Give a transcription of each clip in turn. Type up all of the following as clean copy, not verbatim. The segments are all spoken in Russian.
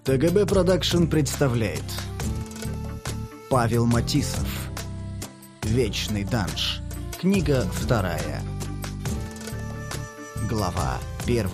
ТГБ Продакшн представляет Павел Матисов. Вечный данж. Книга 2. Глава 1.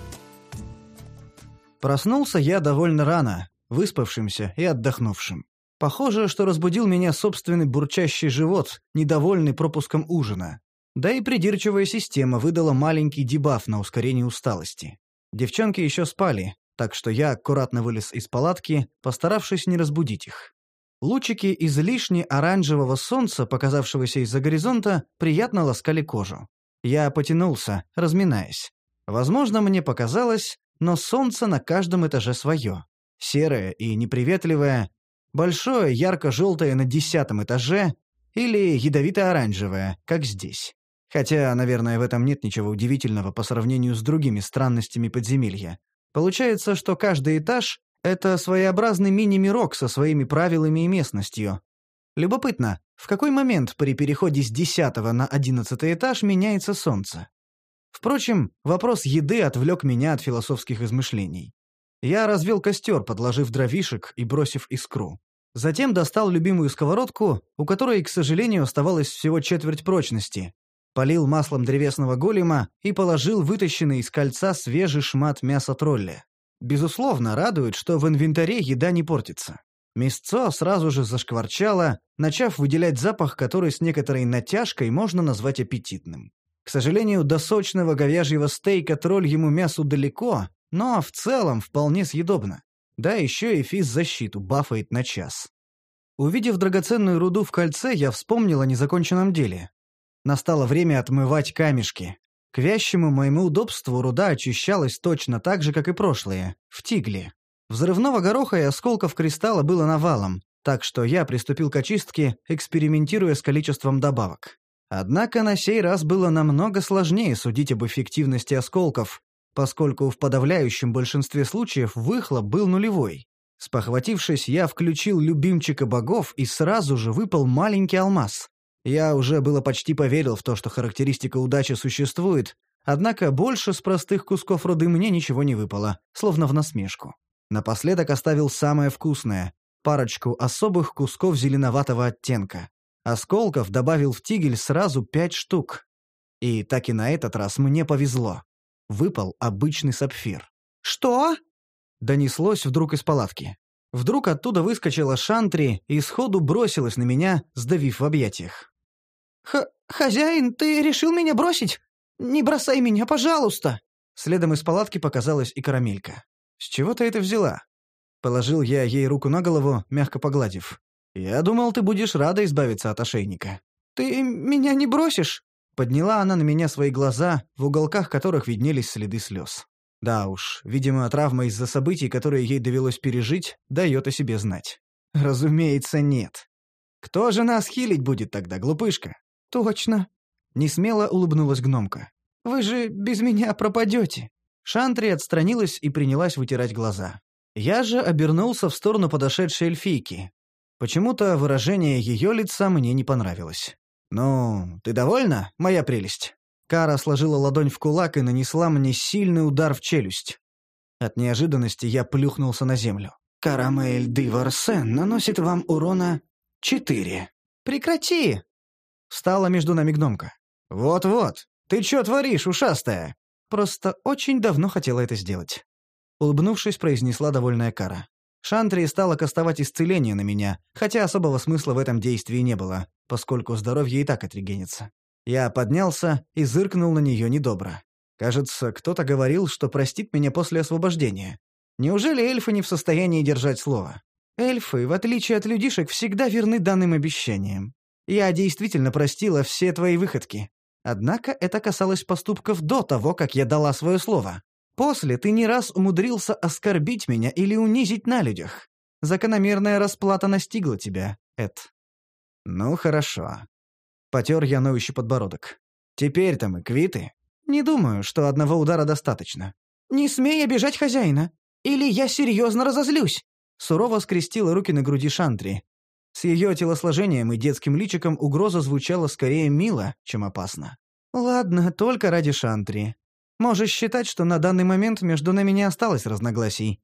Проснулся я довольно рано, выспавшимся и отдохнувшим. Похоже, что разбудил меня собственный бурчащий живот, недовольный пропуском ужина. Да и придирчивая система выдала маленький дебаф на ускорение усталости. Девчонки еще спали, так что я аккуратно вылез из палатки, постаравшись не разбудить их. Лучики излишне оранжевого солнца, показавшегося из-за горизонта, приятно ласкали кожу. Я потянулся, разминаясь. Возможно, мне показалось, но солнце на каждом этаже свое. Серое и неприветливое, большое ярко-желтое на 10-м этаже или ядовито-оранжевое, как здесь. Хотя, наверное, в этом нет ничего удивительного по сравнению с другими странностями подземелья. Получается, что каждый этаж — это своеобразный мини-мирок со своими правилами и местностью. Любопытно, в какой момент при переходе с 10-го на 11-й этаж меняется солнце? Впрочем, вопрос еды отвлек меня от философских измышлений. Я развел костер, подложив дровишек и бросив искру. Затем достал любимую сковородку, у которой, к сожалению, оставалось всего четверть прочности. Полил маслом древесного голема и положил вытащенный из кольца свежий шмат мяса тролля. Безусловно, радует, что в инвентаре еда не портится. Мясцо сразу же зашкварчало, начав выделять запах, который с некоторой натяжкой можно назвать аппетитным. К сожалению, до сочного говяжьего стейка тролльему мясу далеко, но в целом вполне съедобно. Да еще и физзащиту бафает на час. Увидев драгоценную руду в кольце, я вспомнил о незаконченном деле. Настало время отмывать камешки. К вящему моему удобству руда очищалась точно так же, как и прошлые, в тигле. Взрывного гороха и осколков кристалла было навалом, так что я приступил к очистке, экспериментируя с количеством добавок. Однако на сей раз было намного сложнее судить об эффективности осколков, поскольку в подавляющем большинстве случаев выхлоп был нулевой. Спохватившись, я включил любимчика богов и сразу же выпал маленький алмаз. Я уже было почти поверил в то, что характеристика удачи существует, однако больше с простых кусков руды мне ничего не выпало, словно в насмешку. Напоследок оставил самое вкусное – парочку особых кусков зеленоватого оттенка. Осколков добавил в тигель сразу 5 штук. И так и на этот раз мне повезло. Выпал обычный сапфир. «Что?» – донеслось вдруг из палатки. Вдруг оттуда выскочила Шантри и сходу бросилась на меня, сдавив в объятиях. «Хозяин, ты решил меня бросить? Не бросай меня, пожалуйста!» Следом из палатки показалась и Карамелька. «С чего ты это взяла?» Положил я ей руку на голову, мягко погладив. «Я думал, ты будешь рада избавиться от ошейника». «Ты меня не бросишь?» Подняла она на меня свои глаза, в уголках которых виднелись следы слез. Да уж, видимо, травма из-за событий, которые ей довелось пережить, дает о себе знать. «Разумеется, нет. Кто же нас хилить будет тогда, глупышка?» «Точно!» — несмело улыбнулась гномка. «Вы же без меня пропадете!» Шантри отстранилась и принялась вытирать глаза. Я же обернулся в сторону подошедшей эльфийки. Почему-то выражение ее лица мне не понравилось. «Ну, ты довольна, моя прелесть?» Кара сложила ладонь в кулак и нанесла мне сильный удар в челюсть. От неожиданности я плюхнулся на землю. «Карамель Диварсен наносит вам урона 4. «Прекрати!» Встала между нами гномка. «Вот-вот, ты чё творишь, ушастая?» «Просто очень давно хотела это сделать», — улыбнувшись, произнесла довольная Кара. Шантри стала кастовать исцеление на меня, хотя особого смысла в этом действии не было, поскольку здоровье и так отрегенится. Я поднялся и зыркнул на нее недобро. Кажется, кто-то говорил, что простит меня после освобождения. Неужели эльфы не в состоянии держать слово? Эльфы, в отличие от людишек, всегда верны данным обещаниям. Я действительно простила все твои выходки. Однако это касалось поступков до того, как я дала свое слово. После ты не раз умудрился оскорбить меня или унизить на людях. Закономерная расплата настигла тебя, Эд. Ну, хорошо. Потер я ноющий подбородок. Теперь-то мы квиты. Не думаю, что одного удара достаточно. Не смей обижать хозяина, или я серьезно разозлюсь. Сурово скрестила руки на груди Шантри. С ее телосложением и детским личиком угроза звучала скорее мило, чем опасно. «Ладно, только ради Шантри. Можешь считать, что на данный момент между нами не осталось разногласий.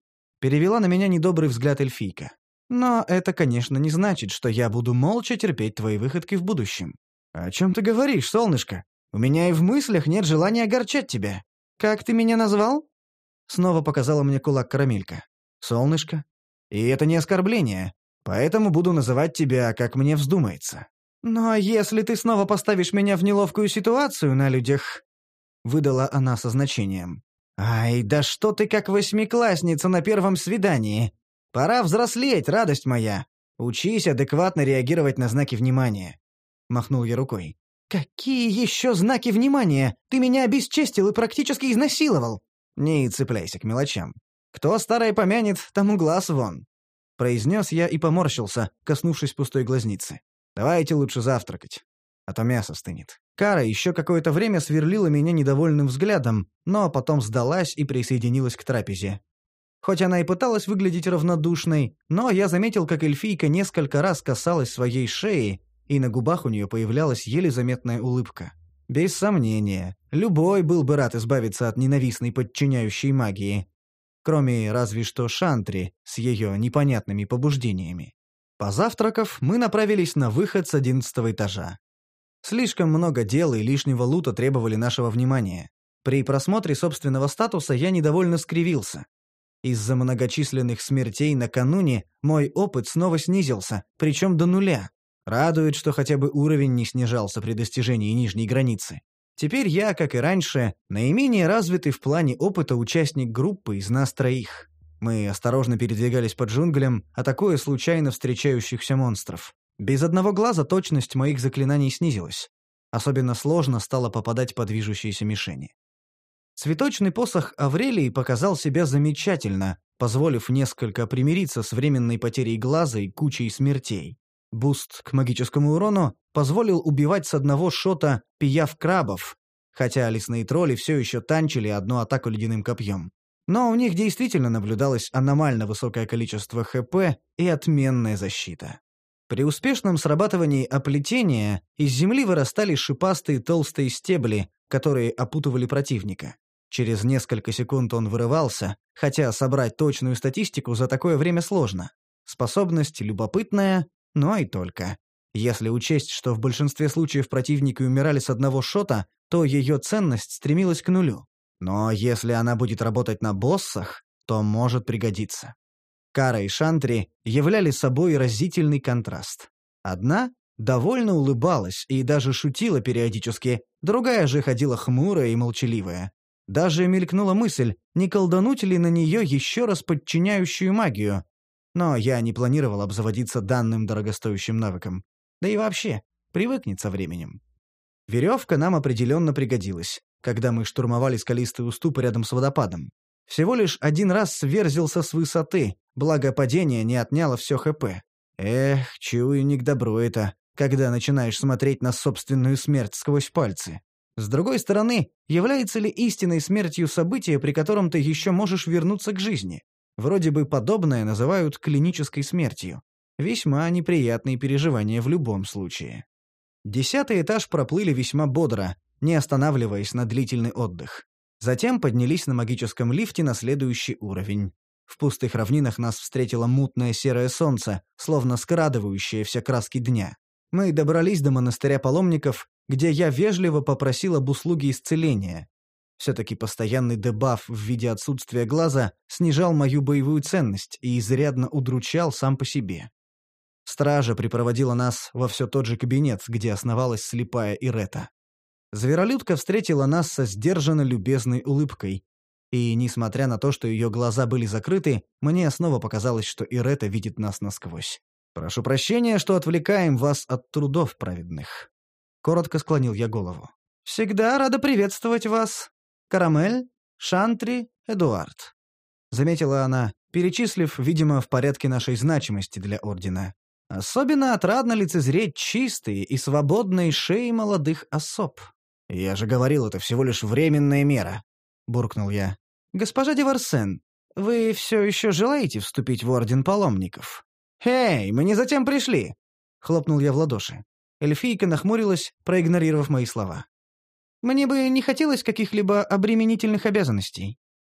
Перевела на меня недобрый взгляд эльфийка. «Но это, конечно, не значит, что я буду молча терпеть твои выходки в будущем». «О чем ты говоришь, солнышко? У меня и в мыслях нет желания огорчать тебя. Как ты меня назвал?» Снова показала мне кулак Карамелька. «Солнышко. И это не оскорбление, поэтому буду называть тебя, как мне вздумается». «Но если ты снова поставишь меня в неловкую ситуацию на людях...» Выдала она со значением. «Ай, да что ты как восьмиклассница на первом свидании! Пора взрослеть, радость моя! Учись адекватно реагировать на знаки внимания!» Махнул я рукой. «Какие еще знаки внимания? Ты меня обесчестил и практически изнасиловал!» «Не цепляйся к мелочам. Кто старое помянет, тому глаз вон!» Произнес я и поморщился, коснувшись пустой глазницы. «Давайте лучше завтракать, а то мясо стынет». Кара еще какое-то время сверлила меня недовольным взглядом, но потом сдалась и присоединилась к трапезе. Хоть она и пыталась выглядеть равнодушной, но я заметил, как эльфийка несколько раз касалась своей шеи, и на губах у нее появлялась еле заметная улыбка. Без сомнения, любой был бы рад избавиться от ненавистной подчиняющей магии. Кроме разве что Шантри с ее непонятными побуждениями. Позавтракав, мы направились на выход с 11-го этажа. Слишком много дел и лишнего лута требовали нашего внимания. При просмотре собственного статуса я недовольно скривился. Из-за многочисленных смертей накануне мой опыт снова снизился, причем до 0. Радует, что хотя бы уровень не снижался при достижении нижней границы. Теперь я, как и раньше, наименее развитый в плане опыта участник группы из нас 3. Мы осторожно передвигались по джунглям, атакуя случайно встречающихся монстров. Без одного глаза точность моих заклинаний снизилась. Особенно сложно стало попадать по движущейся мишени. Цветочный посох Аврелии показал себя замечательно, позволив несколько примириться с временной потерей глаза и кучей смертей. Буст к магическому урону позволил убивать с одного шота пияв-крабов, хотя лесные тролли все еще танчили одну атаку ледяным копьем. Но у них действительно наблюдалось аномально высокое количество ХП и отменная защита. При успешном срабатывании оплетения из земли вырастали шипастые толстые стебли, которые опутывали противника. Через несколько секунд он вырывался, хотя собрать точную статистику за такое время сложно. Способность любопытная, но и только. Если учесть, что в большинстве случаев противники умирали с одного шота, то ее ценность стремилась к 0. Но если она будет работать на боссах, то может пригодиться. Кара и Шантри являли собой разительный контраст. Одна довольно улыбалась и даже шутила периодически, другая же ходила хмурая и молчаливая. Даже мелькнула мысль, не колдануть ли на нее еще раз подчиняющую магию. Но я не планировал обзаводиться данным дорогостоящим навыком. Да и вообще, привыкнет со временем. Веревка нам определенно пригодилась, когда мы штурмовали скалистый уступ рядом с водопадом. Всего лишь один раз сверзился с высоты, благо падение не отняло все ХП. Эх, чую, не к добру это, когда начинаешь смотреть на собственную смерть сквозь пальцы. С другой стороны, является ли истинной смертью событие, при котором ты еще можешь вернуться к жизни? Вроде бы подобное называют клинической смертью. Весьма неприятные переживания в любом случае. 10-й этаж проплыли весьма бодро, не останавливаясь на длительный отдых. Затем поднялись на магическом лифте на следующий уровень. В пустых равнинах нас встретило мутное серое солнце, словно скрадывающее все краски дня. Мы добрались до монастыря паломников, где я вежливо попросил об услуге исцеления. Все-таки постоянный дебаф в виде отсутствия глаза снижал мою боевую ценность и изрядно удручал сам по себе. Стража припроводила нас во все тот же кабинет, где основалась слепая Ирета. Зверолюдка встретила нас со сдержанно любезной улыбкой. И, несмотря на то, что ее глаза были закрыты, мне снова показалось, что Ирета видит нас насквозь. «Прошу прощения, что отвлекаем вас от трудов праведных». Коротко склонил я голову. «Всегда рада приветствовать вас. Карамель, Шантри, Эдуард», — заметила она, перечислив, видимо, в порядке нашей значимости для Ордена. «Особенно отрадно лицезреть чистые и свободные шеи молодых особ». «Я же говорил, это всего лишь временная мера», — буркнул я. «Госпожа Деварсен, вы все еще желаете вступить в Орден Паломников?» «Эй, мы не затем пришли!» — хлопнул я в ладоши. Эльфийка нахмурилась, проигнорировав мои слова. «Мне бы не хотелось каких-либо обременительных обязанностей.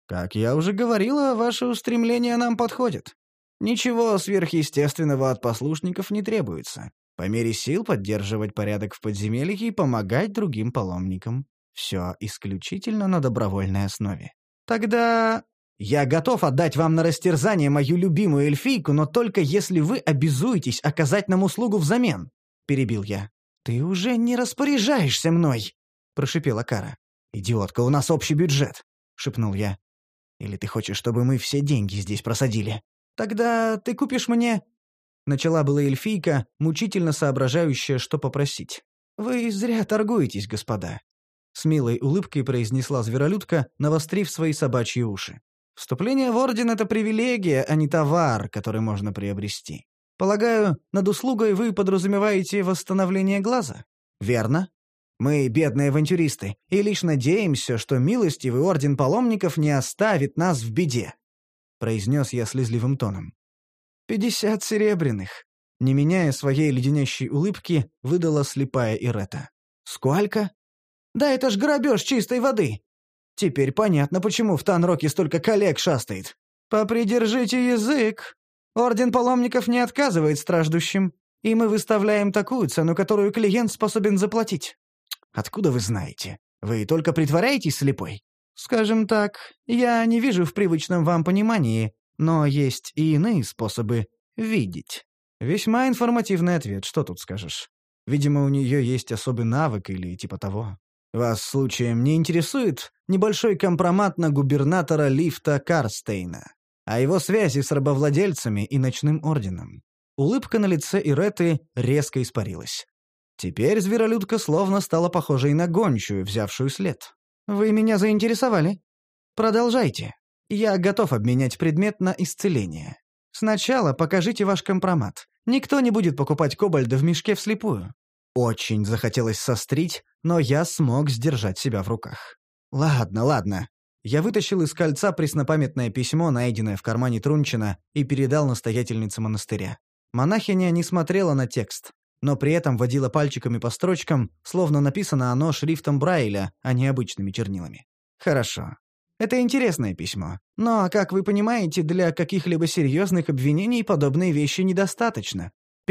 Как я уже говорила, ваши устремления нам подходят. Ничего сверхъестественного от послушников не требуется. По мере сил поддерживать порядок в подземелье и помогать другим паломникам. Все исключительно на добровольной основе. Тогда я готов отдать вам на растерзание мою любимую эльфийку, но только если вы обязуетесь оказать нам услугу взамен, — перебил я. «Ты уже не распоряжаешься мной», — прошипела Кара. «Идиотка, у нас общий бюджет», — шепнул я. «Или ты хочешь, чтобы мы все деньги здесь просадили? Тогда ты купишь мне...» Начала была эльфийка, мучительно соображающая, что попросить. «Вы зря торгуетесь, господа», — с милой улыбкой произнесла зверолюдка, навострив свои собачьи уши. «Вступление в орден — это привилегия, а не товар, который можно приобрести. Полагаю, над услугой вы подразумеваете восстановление глаза? Верно? Мы бедные авантюристы, и лишь надеемся, что милостивый орден паломников не оставит нас в беде», — произнес я слезливым тоном. 50 серебряных», — не меняя своей леденящей улыбки, выдала слепая Ирета. «Сколько?» «Да это ж грабеж чистой воды!» «Теперь понятно, почему в Танроке столько коллег шастает. Попридержите язык. Орден паломников не отказывает страждущим, и мы выставляем такую цену, которую клиент способен заплатить». «Откуда вы знаете? Вы только притворяетесь слепой?» «Скажем так, я не вижу в привычном вам понимании, но есть и иные способы видеть». Весьма информативный ответ, что тут скажешь. Видимо, у нее есть особый навык или типа того. Вас, случаем, не интересует небольшой компромат на губернатора Лифта Карстейна, о его связи с рабовладельцами и ночным орденом? Улыбка на лице Иреты резко испарилась. Теперь зверолюдка словно стала похожей на гончую, взявшую след. «Вы меня заинтересовали? Продолжайте. Я готов обменять предмет на исцеление. Сначала покажите ваш компромат. Никто не будет покупать кобальда в мешке вслепую». Очень захотелось сострить, но я смог сдержать себя в руках. «Ладно». Я вытащил из кольца преснопамятное письмо, найденное в кармане Трунчина, и передал настоятельнице монастыря. Монахиня не смотрела на текст, но при этом водила пальчиками по строчкам, словно написано оно шрифтом Брайля, а не обычными чернилами. «Хорошо. Это интересное письмо. Но, как вы понимаете, для каких-либо серьезных обвинений подобные вещи недостаточно.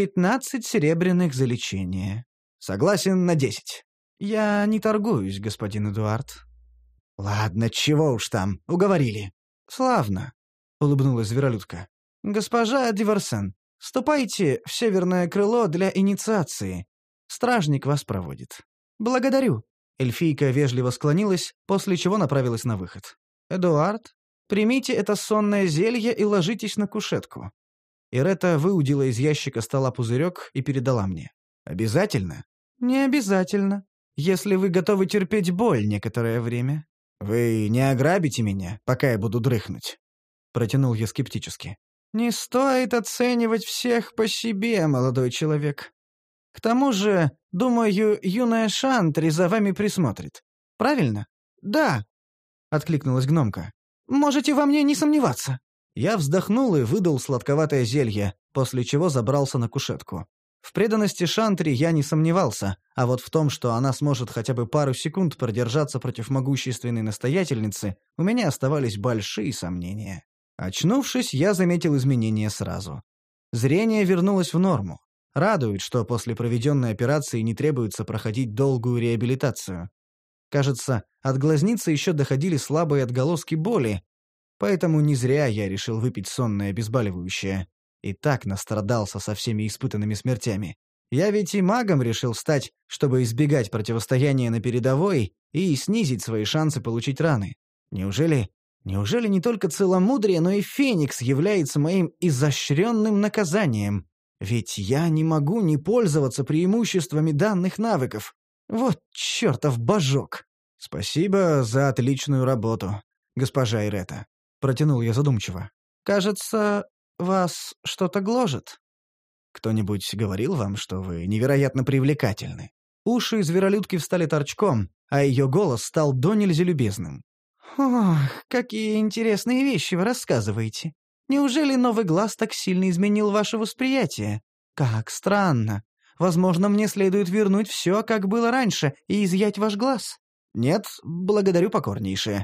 15 серебряных за лечение. Согласен на 10. Я не торгуюсь, господин Эдуард». «Ладно, чего уж там, уговорили». «Славно», — улыбнулась зверолюдка. «Госпожа Диверсен, ступайте в северное крыло для инициации. Стражник вас проводит». «Благодарю». Эльфийка вежливо склонилась, после чего направилась на выход. «Эдуард, примите это сонное зелье и ложитесь на кушетку». Ирета выудила из ящика стола пузырек и передала мне. «Обязательно?» «Не обязательно, если вы готовы терпеть боль некоторое время». «Вы не ограбите меня, пока я буду дрыхнуть?» Протянул я скептически. «Не стоит оценивать всех по себе, молодой человек. К тому же, думаю, юная Шантри за вами присмотрит. Правильно?» «Да», — откликнулась гномка. «Можете во мне не сомневаться». Я вздохнул и выдал сладковатое зелье, после чего забрался на кушетку. В преданности Шантри я не сомневался, а вот в том, что она сможет хотя бы пару секунд продержаться против могущественной настоятельницы, у меня оставались большие сомнения. Очнувшись, я заметил изменения сразу. Зрение вернулось в норму. Радует, что после проведенной операции не требуется проходить долгую реабилитацию. Кажется, от глазницы еще доходили слабые отголоски боли, поэтому не зря я решил выпить сонное обезболивающее. И так настрадался со всеми испытанными смертями. Я ведь и магом решил стать, чтобы избегать противостояния на передовой и снизить свои шансы получить раны. Неужели не только целомудрие, но и Феникс является моим изощренным наказанием? Ведь я не могу не пользоваться преимуществами данных навыков. Вот чертов божок! «Спасибо за отличную работу, госпожа Ирета», — протянул я задумчиво. «Кажется, вас что-то гложет?» «Кто-нибудь говорил вам, что вы невероятно привлекательны?» Уши зверолюдки встали торчком, а ее голос стал донельзя любезным. «Ох, какие интересные вещи вы рассказываете. Неужели новый глаз так сильно изменил ваше восприятие? Как странно. Возможно, мне следует вернуть все, как было раньше, и изъять ваш глаз». «Нет, благодарю покорнейшее.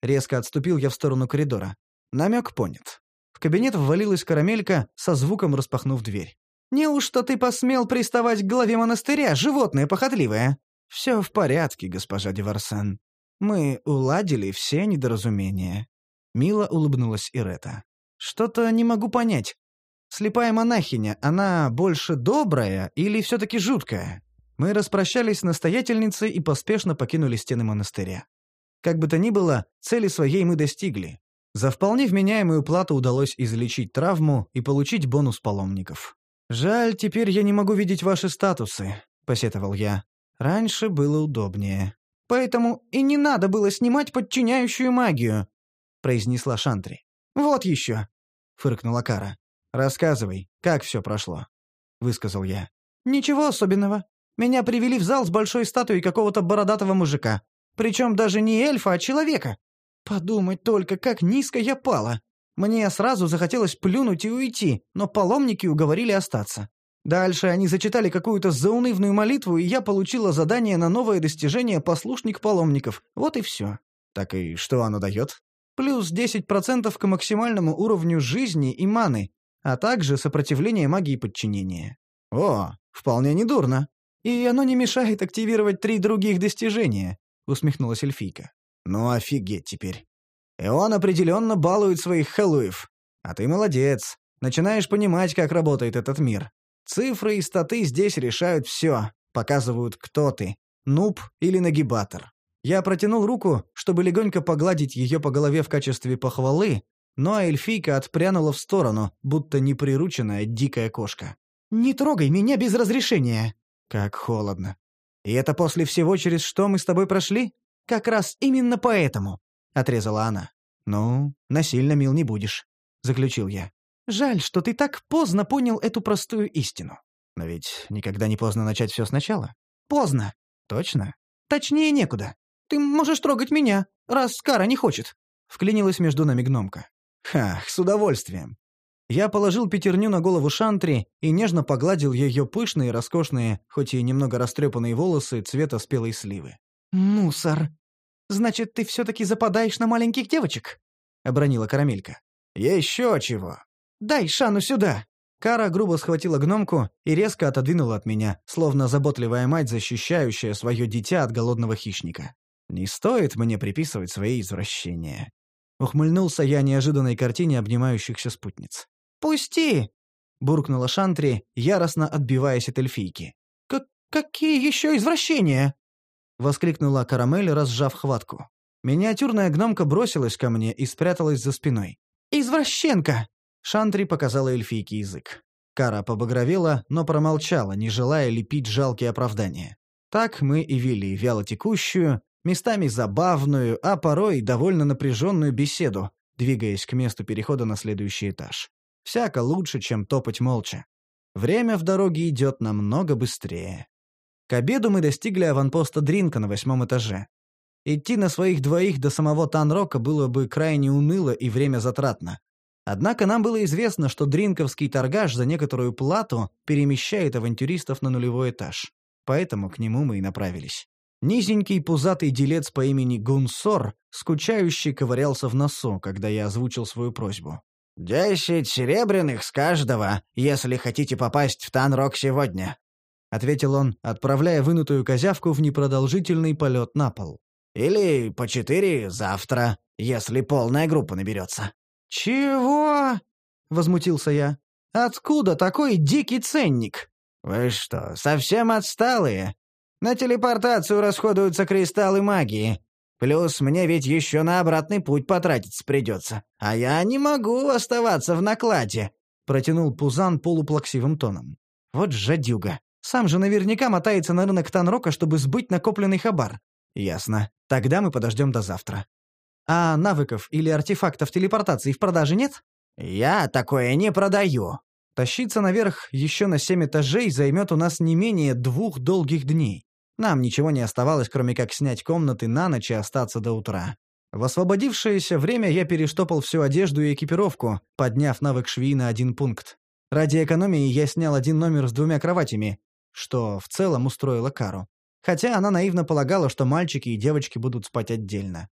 Резко отступил я в сторону коридора. Намек понят. В кабинет ввалилась Карамелька, со звуком распахнув дверь. «Неужто ты посмел приставать к главе монастыря, животное похотливое?» «Все в порядке, госпожа Деварсан. Мы уладили все недоразумения». Мило улыбнулась Ирета. «Что-то не могу понять. Слепая монахиня, она больше добрая или все-таки жуткая?» Мы распрощались с настоятельницей и поспешно покинули стены монастыря. Как бы то ни было, цели своей мы достигли. За вполне вменяемую плату удалось излечить травму и получить бонус паломников. «Жаль, теперь я не могу видеть ваши статусы», — посетовал я. «Раньше было удобнее». «Поэтому и не надо было снимать подчиняющую магию», — произнесла Шантри. «Вот еще», — фыркнула Кара. «Рассказывай, как все прошло», — высказал я. «Ничего особенного. Меня привели в зал с большой статуей какого-то бородатого мужика. Причем даже не эльфа, а человека. Подумать только, как низко я пала. Мне сразу захотелось плюнуть и уйти, но паломники уговорили остаться. Дальше они зачитали какую-то заунывную молитву, и я получила задание на новое достижение «Послушник паломников». Вот и все. Так и что оно дает? Плюс 10% к максимальному уровню жизни и маны, а также сопротивление магии подчинения. О, вполне недурно. И оно не мешает активировать 3 других достижения, усмехнулась эльфийка. Ну офигеть теперь. И он определенно балует своих халуев. А ты молодец. Начинаешь понимать, как работает этот мир. Цифры и статы здесь решают все. Показывают, кто ты. Нуб или нагибатор. Я протянул руку, чтобы легонько погладить ее по голове в качестве похвалы, но эльфийка отпрянула в сторону, будто неприрученная дикая кошка. «Не трогай меня без разрешения!» Как холодно. «И это после всего, через что мы с тобой прошли? Как раз именно поэтому!» — отрезала она. «Ну, насильно мил не будешь», — заключил я. «Жаль, что ты так поздно понял эту простую истину». «Но ведь никогда не поздно начать все сначала». «Поздно». «Точно?» «Точнее некуда. Ты можешь трогать меня, раз Кара не хочет», — вклинилась между нами гномка. «Ха, с удовольствием». Я положил пятерню на голову Шантри и нежно погладил ее пышные, роскошные, хоть и немного растрепанные волосы цвета спелой сливы. «Мусор. Значит, ты все-таки западаешь на маленьких девочек?» — обронила Карамелька. «Еще чего!» «Дай Шану сюда!» Кара грубо схватила гномку и резко отодвинула от меня, словно заботливая мать, защищающая свое дитя от голодного хищника. «Не стоит мне приписывать свои извращения». Ухмыльнулся я неожиданной картине обнимающихся спутниц. «Пусти!» — буркнула Шантри, яростно отбиваясь от эльфийки. «Какие еще извращения?» — воскликнула Карамель, разжав хватку. Миниатюрная гномка бросилась ко мне и спряталась за спиной. «Извращенка!» — Шантри показала эльфийке язык. Кара побагровела, но промолчала, не желая лепить жалкие оправдания. Так мы и вели вялотекущую, местами забавную, а порой довольно напряженную беседу, двигаясь к месту перехода на следующий этаж. Всяко лучше, чем топать молча. Время в дороге идет намного быстрее. К обеду мы достигли аванпоста Дринка на 8 этаже. Идти на своих двоих до самого Танрока было бы крайне уныло и время затратно. Однако нам было известно, что дринковский торгаш за некоторую плату перемещает авантюристов на нулевой этаж. Поэтому к нему мы и направились. Низенький пузатый делец по имени Гунсор, скучающий, ковырялся в носу, когда я озвучил свою просьбу. 10 серебряных с каждого, если хотите попасть в Танрок сегодня», — ответил он, отправляя вынутую козявку в непродолжительный полет на пол. «Или по 4 завтра, если полная группа наберется». «Чего?» — возмутился я. «Откуда такой дикий ценник?» «Вы что, совсем отсталые? На телепортацию расходуются кристаллы магии. Плюс мне ведь еще на обратный путь потратиться придется. А я не могу оставаться в накладе», — протянул Пузан полуплаксивым тоном. «Вот жадюга. Сам же наверняка мотается на рынок Танрока, чтобы сбыть накопленный хабар». «Ясно. Тогда мы подождем до завтра». «А навыков или артефактов телепортации в продаже нет?» «Я такое не продаю». Тащиться наверх еще на 7 этажей займет у нас не менее 2 долгих дней. Нам ничего не оставалось, кроме как снять комнаты на ночь и остаться до утра. В освободившееся время я перештопал всю одежду и экипировку, подняв навык швеи на 1 пункт. Ради экономии я снял 1 номер с 2 кроватями, что в целом устроило Кару. Хотя она наивно полагала, что мальчики и девочки будут спать отдельно.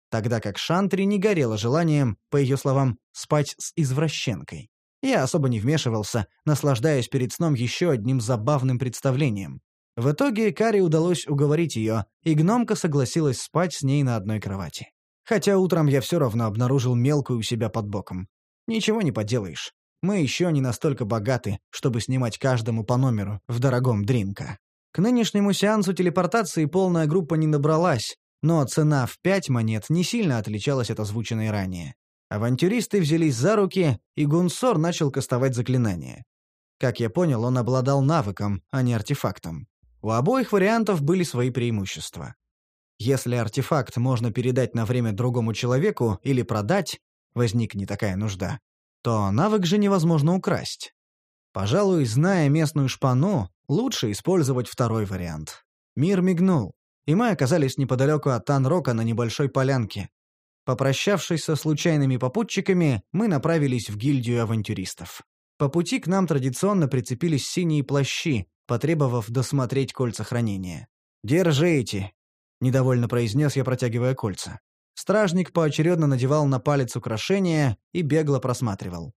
тогда как Шантри не горела желанием, по ее словам, спать с извращенкой. Я особо не вмешивался, наслаждаясь перед сном еще одним забавным представлением. В итоге Каре удалось уговорить ее, и гномка согласилась спать с ней на одной кровати. Хотя утром я все равно обнаружил мелкую у себя под боком. Ничего не поделаешь. Мы еще не настолько богаты, чтобы снимать каждому по номеру в дорогом Дринка. К нынешнему сеансу телепортации полная группа не набралась, но цена в 5 монет не сильно отличалась от озвученной ранее. Авантюристы взялись за руки, и Гунсор начал кастовать заклинание. Как я понял, он обладал навыком, а не артефактом. У обоих вариантов были свои преимущества. Если артефакт можно передать на время другому человеку или продать, возникнет такая нужда, то навык же невозможно украсть. Пожалуй, зная местную шпану, лучше использовать второй вариант. Мир мигнул, и мы оказались неподалеку от Танрока на небольшой полянке. Попрощавшись со случайными попутчиками, мы направились в гильдию авантюристов. По пути к нам традиционно прицепились синие плащи, потребовав досмотреть кольца хранения. «Держите!» — недовольно произнес я, протягивая кольца. Стражник поочередно надевал на палец украшения и бегло просматривал.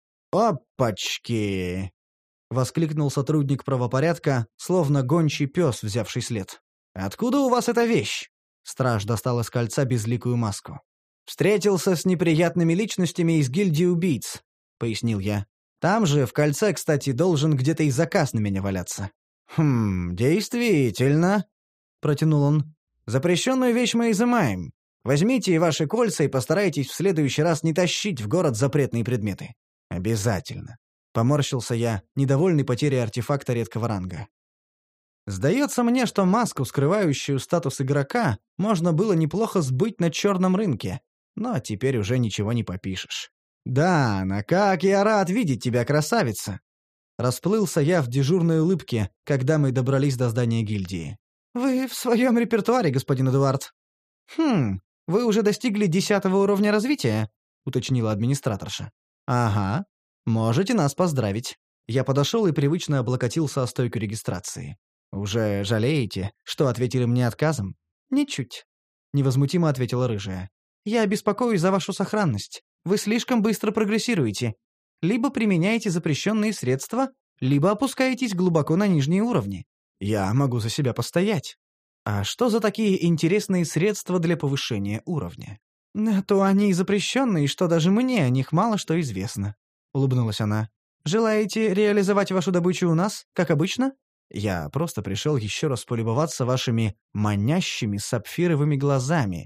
«Опачки!» — воскликнул сотрудник правопорядка, словно гончий пес, взявший след. «Откуда у вас эта вещь?» Страж достал из кольца безликую маску. «Встретился с неприятными личностями из гильдии убийц», — пояснил я. «Там же, в кольце, кстати, должен где-то и заказ на меня валяться». Действительно», — протянул он. «Запрещенную вещь мы изымаем. Возьмите и ваши кольца и постарайтесь в следующий раз не тащить в город запретные предметы». «Обязательно», — поморщился я, недовольный потерей артефакта редкого ранга. Сдается мне, что маску, скрывающую статус игрока, можно было неплохо сбыть на черном рынке, но теперь уже ничего не попишешь. «Дана, как я рад видеть тебя, красавица!» Расплылся я в дежурной улыбке, когда мы добрались до здания гильдии. «Вы в своем репертуаре, господин Эдуард». Вы уже достигли 10-го уровня развития?» — уточнила администраторша. «Ага. Можете нас поздравить». Я подошел и привычно облокотился о стойку регистрации. «Уже жалеете, что ответили мне отказом?» «Ничуть», — невозмутимо ответила рыжая. «Я беспокоюсь за вашу сохранность. Вы слишком быстро прогрессируете. Либо применяете запрещенные средства, либо опускаетесь глубоко на нижние уровни. Я могу за себя постоять. А что за такие интересные средства для повышения уровня?» «То они и запрещенные, что даже мне о них мало что известно», — улыбнулась она. «Желаете реализовать вашу добычу у нас, как обычно?» «Я просто пришел еще раз полюбоваться вашими манящими сапфировыми глазами.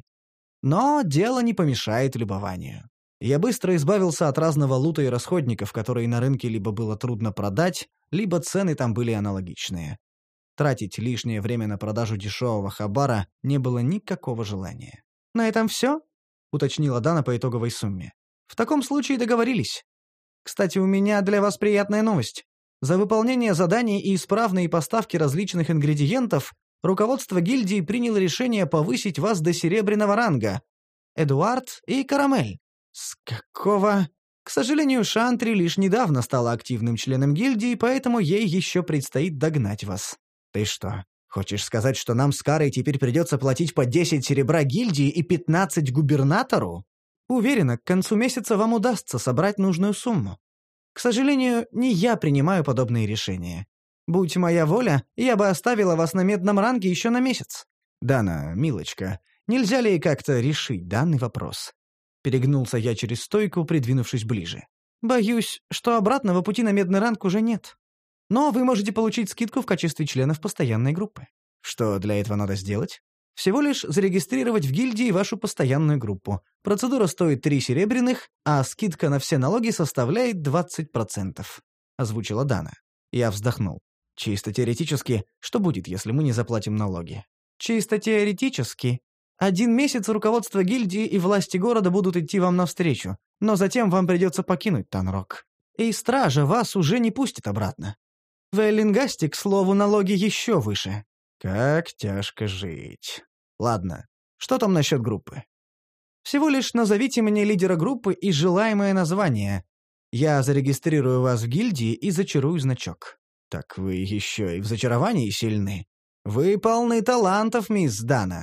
Но дело не помешает любованию». Я быстро избавился от разного лута и расходников, которые на рынке либо было трудно продать, либо цены там были аналогичные. Тратить лишнее время на продажу дешевого хабара не было никакого желания. «На этом все?» — уточнила Дана по итоговой сумме. «В таком случае договорились. Кстати, у меня для вас приятная новость. За выполнение заданий и исправные поставки различных ингредиентов руководство гильдии приняло решение повысить вас до серебряного ранга. Эдуард и Карамель». «С какого...» К сожалению, Шантри лишь недавно стала активным членом гильдии, поэтому ей еще предстоит догнать вас. «Ты что, хочешь сказать, что нам с Карой теперь придется платить по 10 серебра гильдии и 15 губернатору?» «Уверена, к концу месяца вам удастся собрать нужную сумму. К сожалению, не я принимаю подобные решения. Будь моя воля, я бы оставила вас на медном ранге еще на месяц». «Дана, милочка, нельзя ли как-то решить данный вопрос?» Перегнулся я через стойку, придвинувшись ближе. «Боюсь, что обратного пути на медный ранг уже нет. Но вы можете получить скидку в качестве членов постоянной группы». «Что для этого надо сделать?» «Всего лишь зарегистрировать в гильдии вашу постоянную группу. Процедура стоит 3 серебряных, а скидка на все налоги составляет 20%, — озвучила Дана. Я вздохнул. «Чисто теоретически, что будет, если мы не заплатим налоги?» «Чисто теоретически. 1 месяц руководство гильдии и власти города будут идти вам навстречу, но затем вам придется покинуть Танрок. И стража вас уже не пустит обратно. В Эллингасте, к слову, налоги еще выше». «Как тяжко жить. Ладно, что там насчет группы?» «Всего лишь назовите мне лидера группы и желаемое название. Я зарегистрирую вас в гильдии и зачарую значок». «Так вы еще и в зачаровании сильны. Вы полны талантов, мисс Дана».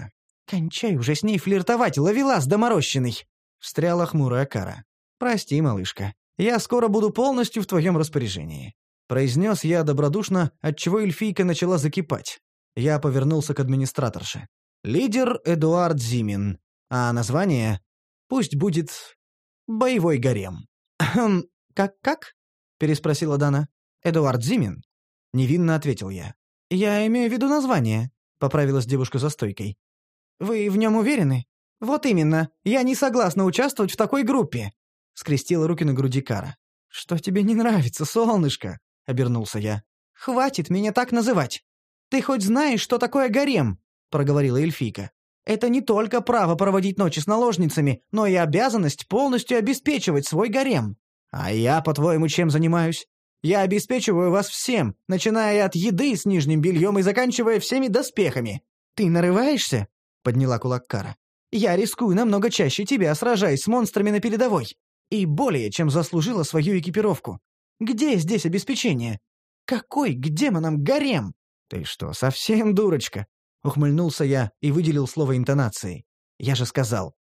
«Кончай уже с ней флиртовать, ловелас доморощенный!» — встряла хмурая Кара. «Прости, малышка, я скоро буду полностью в твоем распоряжении», — произнес я добродушно, отчего эльфийка начала закипать. Я повернулся к администраторше. «Лидер Эдуард Зимин, а название пусть будет «Боевой гарем». «Хм, как?» — переспросила Дана. «Эдуард Зимин?» — невинно ответил я. «Я имею в виду название», — поправилась девушка за стойкой. «Вы в нем уверены?» «Вот именно. Я не согласна участвовать в такой группе», — скрестила руки на груди Кара. «Что тебе не нравится, солнышко?» — обернулся я. «Хватит меня так называть. Ты хоть знаешь, что такое гарем?» — проговорила эльфийка. «Это не только право проводить ночи с наложницами, но и обязанность полностью обеспечивать свой гарем. А я, по-твоему, чем занимаюсь? Я обеспечиваю вас всем, начиная от еды с нижним бельем и заканчивая всеми доспехами. Ты нарываешься?» — подняла кулак Кара. «Я рискую намного чаще тебя, сражаясь с монстрами на передовой. И более чем заслужила свою экипировку. Где здесь обеспечение? Какой к демонам гарем?» «Ты что, совсем дурочка?» — ухмыльнулся я и выделил слово интонацией. «Я же сказал,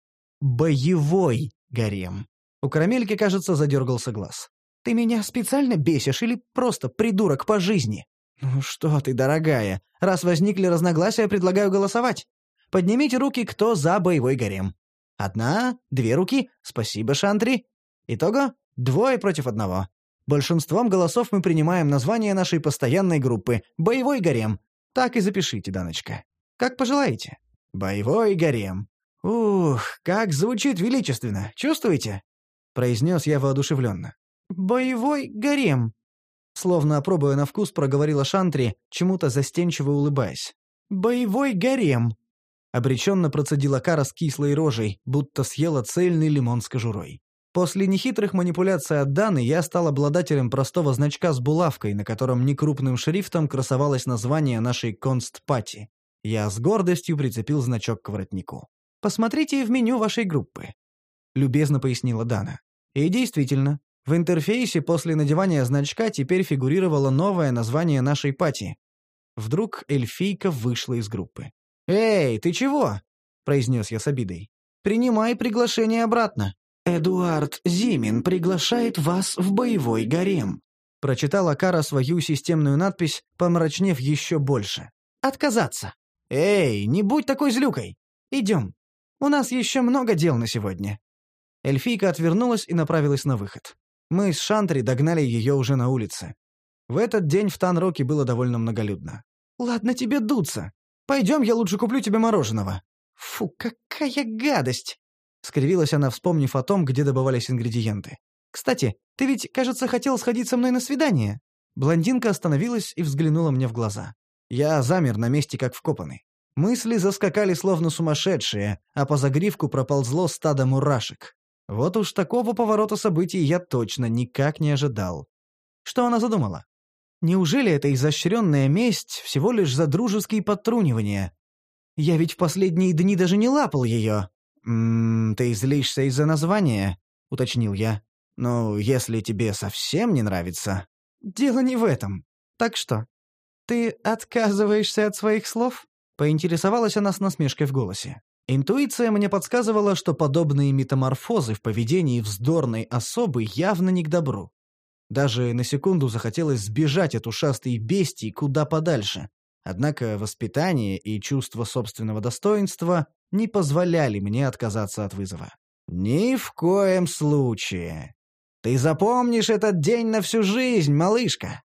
боевой гарем». У карамельки, кажется, задергался глаз. «Ты меня специально бесишь или просто придурок по жизни?» «Ну что ты, дорогая, раз возникли разногласия, предлагаю голосовать. Поднимите руки, кто за боевой гарем. 1, 2 руки, спасибо, Шантри. Итого 2 против 1. Большинством голосов мы принимаем название нашей постоянной группы «Боевой гарем». Так и запишите, Даночка. Как пожелаете. «Боевой гарем». «Ух, как звучит величественно, чувствуете?» — произнес я воодушевленно. «Боевой гарем», — словно опробуя на вкус, проговорила Шантри, чему-то застенчиво улыбаясь. «Боевой гарем», — обреченно процедила Кара с кислой рожей, будто съела цельный лимон с кожурой. После нехитрых манипуляций от Даны я стал обладателем простого значка с булавкой, на котором некрупным шрифтом красовалось название нашей констпати. Я с гордостью прицепил значок к воротнику. «Посмотрите в меню вашей группы», — любезно пояснила Дана. И действительно, в интерфейсе после надевания значка теперь фигурировало новое название нашей пати. Вдруг эльфийка вышла из группы. «Эй, ты чего?» — произнес я с обидой. «Принимай приглашение обратно». «Эдуард Зимин приглашает вас в боевой гарем», — прочитала Кара свою системную надпись, помрачнев еще больше. «Отказаться». «Эй, не будь такой злюкой! Идем. У нас еще много дел на сегодня». Эльфийка отвернулась и направилась на выход. Мы с Шантри догнали ее уже на улице. В этот день в Танроке было довольно многолюдно. «Ладно тебе дуться. Пойдем, я лучше куплю тебе мороженого». «Фу, какая гадость!» — скривилась она, вспомнив о том, где добывались ингредиенты. «Кстати, ты ведь, кажется, хотел сходить со мной на свидание?» Блондинка остановилась и взглянула мне в глаза. Я замер на месте, как вкопанный. Мысли заскакали словно сумасшедшие, а по загривку проползло стадо мурашек. Вот уж такого поворота событий я точно никак не ожидал. Что она задумала? Неужели эта изощренная месть всего лишь за дружеские подтрунивания? Я ведь в последние дни даже не лапал ее. «Ты злишься из-за названия?» — уточнил я. «Ну, если тебе совсем не нравится...» «Дело не в этом. Так что, ты отказываешься от своих слов?» — поинтересовалась она с насмешкой в голосе. Интуиция мне подсказывала, что подобные метаморфозы в поведении вздорной особы явно не к добру. Даже на секунду захотелось сбежать от ушастой бестии куда подальше. Однако воспитание и чувство собственного достоинства не позволяли мне отказаться от вызова. «Ни в коем случае. Ты запомнишь этот день на всю жизнь, малышка!»